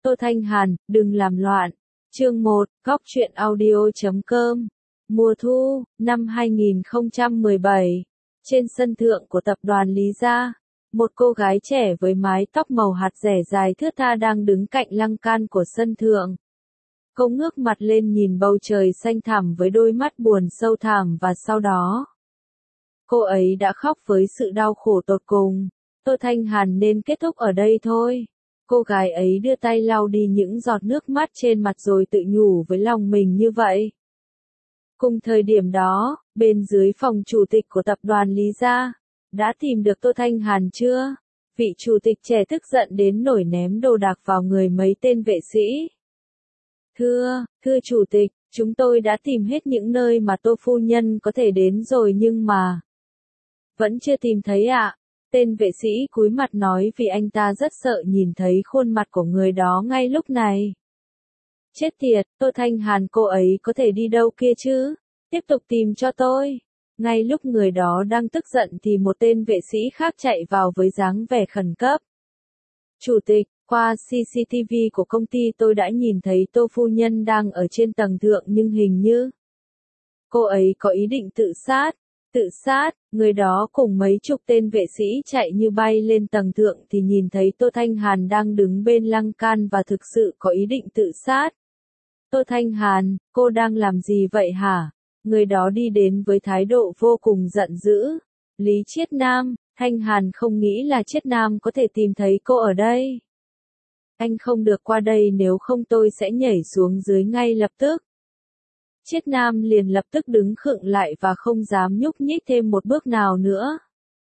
Tô Thanh Hàn, đừng làm loạn. Chương 1, Góc truyện audio.com. Mùa thu, năm 2017. Trên sân thượng của tập đoàn Lý Gia, một cô gái trẻ với mái tóc màu hạt rẻ dài thướt tha đang đứng cạnh lăng can của sân thượng. Cô ngước mặt lên nhìn bầu trời xanh thẳm với đôi mắt buồn sâu thẳm và sau đó, cô ấy đã khóc với sự đau khổ tột cùng. Tô Thanh Hàn nên kết thúc ở đây thôi. Cô gái ấy đưa tay lau đi những giọt nước mắt trên mặt rồi tự nhủ với lòng mình như vậy. Cùng thời điểm đó, bên dưới phòng chủ tịch của tập đoàn Lý Gia, đã tìm được Tô Thanh Hàn chưa? Vị chủ tịch trẻ tức giận đến nổi ném đồ đạc vào người mấy tên vệ sĩ. Thưa chủ tịch, chúng tôi đã tìm hết những nơi mà Tô phu nhân có thể đến rồi nhưng mà vẫn chưa tìm thấy ạ. Tên vệ sĩ cúi mặt nói vì anh ta rất sợ nhìn thấy khuôn mặt của người đó ngay lúc này. Chết tiệt, Tô Thanh Hàn cô ấy có thể đi đâu kia chứ? Tiếp tục tìm cho tôi. Ngay lúc người đó đang tức giận thì một tên vệ sĩ khác chạy vào với dáng vẻ khẩn cấp. Chủ tịch, qua CCTV của công ty tôi đã nhìn thấy Tô phu nhân đang ở trên tầng thượng nhưng hình như cô ấy có ý định tự sát. Tự sát, người đó cùng mấy chục tên vệ sĩ chạy như bay lên tầng thượng thì nhìn thấy Tô Thanh Hàn đang đứng bên lăng can và thực sự có ý định tự sát. Tô Thanh Hàn, cô đang làm gì vậy hả? Người đó đi đến với thái độ vô cùng giận dữ. Lý Chiết Nam, Thanh Hàn không nghĩ là Chiết Nam có thể tìm thấy cô ở đây. Anh không được qua đây nếu không tôi sẽ nhảy xuống dưới ngay lập tức. Chiết Nam liền lập tức đứng khựng lại và không dám nhúc nhích thêm một bước nào nữa.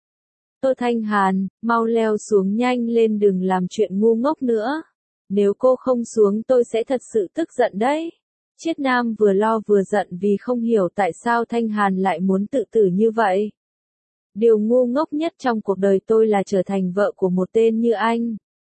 Tô Thanh Hàn, mau leo xuống nhanh lên đừng làm chuyện ngu ngốc nữa. Nếu cô không xuống tôi sẽ thật sự tức giận đấy. Chiết Nam vừa lo vừa giận vì không hiểu tại sao Thanh Hàn lại muốn tự tử như vậy. Điều ngu ngốc nhất trong cuộc đời tôi là trở thành vợ của một tên như anh.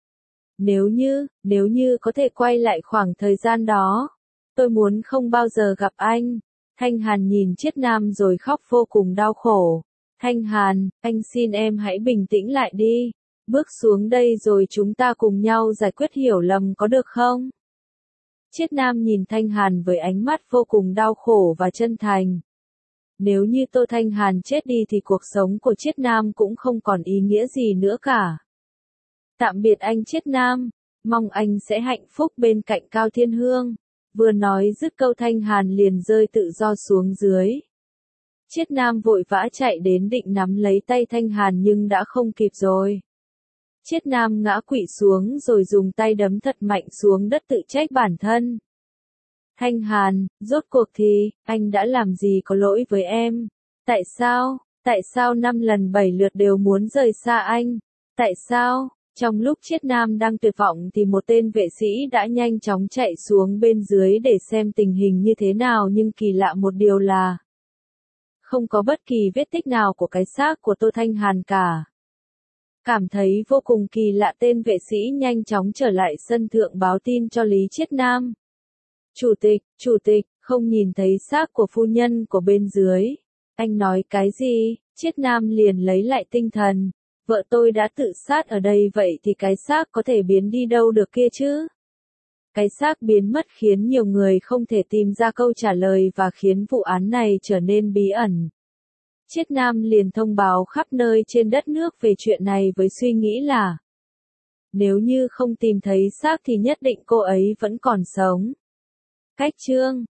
Nếu như có thể quay lại khoảng thời gian đó, tôi muốn không bao giờ gặp anh. Thanh Hàn nhìn Chiết Nam rồi khóc vô cùng đau khổ. Thanh Hàn, anh xin em hãy bình tĩnh lại đi. Bước xuống đây rồi chúng ta cùng nhau giải quyết hiểu lầm có được không? Chiết Nam nhìn Thanh Hàn với ánh mắt vô cùng đau khổ và chân thành. Nếu như Tô Thanh Hàn chết đi thì cuộc sống của Chiết Nam cũng không còn ý nghĩa gì nữa cả. Tạm biệt anh Chiết Nam, mong anh sẽ hạnh phúc bên cạnh Cao Thiên Hương. Vừa nói dứt câu Thanh Hàn liền rơi tự do xuống dưới. Chiết Nam vội vã chạy đến định nắm lấy tay Thanh Hàn nhưng đã không kịp rồi. Chiết Nam ngã quỵ xuống rồi dùng tay đấm thật mạnh xuống đất tự trách bản thân. Thanh Hàn, rốt cuộc thì, anh đã làm gì có lỗi với em? Tại sao 5 lần 7 lượt đều muốn rời xa anh? Tại sao? Trong lúc Chiết Nam đang tuyệt vọng thì một tên vệ sĩ đã nhanh chóng chạy xuống bên dưới để xem tình hình như thế nào nhưng kỳ lạ một điều là không có bất kỳ vết tích nào của cái xác của Tô Thanh Hàn cả. Cảm thấy vô cùng kỳ lạ tên vệ sĩ nhanh chóng trở lại sân thượng báo tin cho Lý Chiết Nam. Chủ tịch, không nhìn thấy xác của phu nhân của bên dưới. Anh nói cái gì? Chiết Nam liền lấy lại tinh thần. Vợ tôi đã tự sát ở đây vậy thì cái xác có thể biến đi đâu được kia chứ? Cái xác biến mất khiến nhiều người không thể tìm ra câu trả lời và khiến vụ án này trở nên bí ẩn. Chiết Nam liền thông báo khắp nơi trên đất nước về chuyện này với suy nghĩ là nếu như không tìm thấy xác thì nhất định cô ấy vẫn còn sống. Cách chương